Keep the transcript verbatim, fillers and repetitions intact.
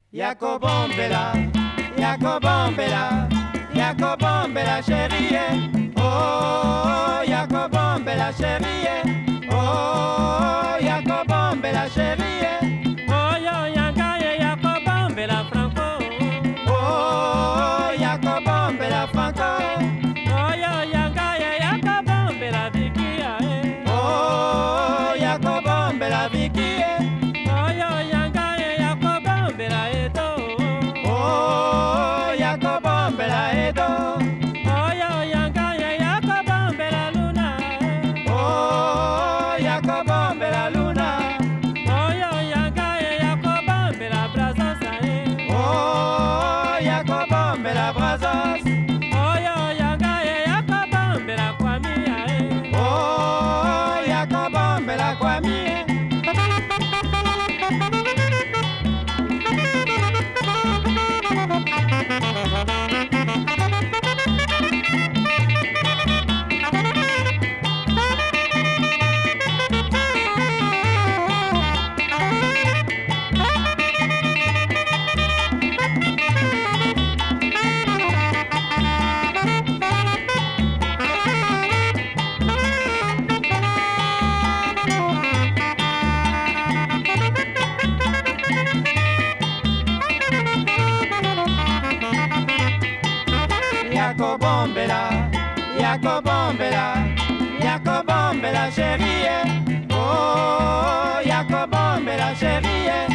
Yako bombela, yako bombela, yako bombela chérie. Oh, yako bombela chérie. Oh, yako bombela chérie. Oh yo yanga ye yako bombela franco. Oh, yako bombela franco. Oh yo yanga ye yako bombela Vicky eh. Oh, yako bombela Vicky. Oh yo yanga ye yako bombela Edo. Oh, yako bombela Edo. Oh yo yanga ye yako bombela Luna. Oh, yako bombela Luna. Oh yo yanga ye yako bombela Brazos eh. Oh, yako bombela Brazos. Oh yo yanga ye yako bombela Kwame eh. Oh, yako bombela Kwame. Yako bombela, yako bombela, yako bombela chérie. Oh, yako bombela chérie.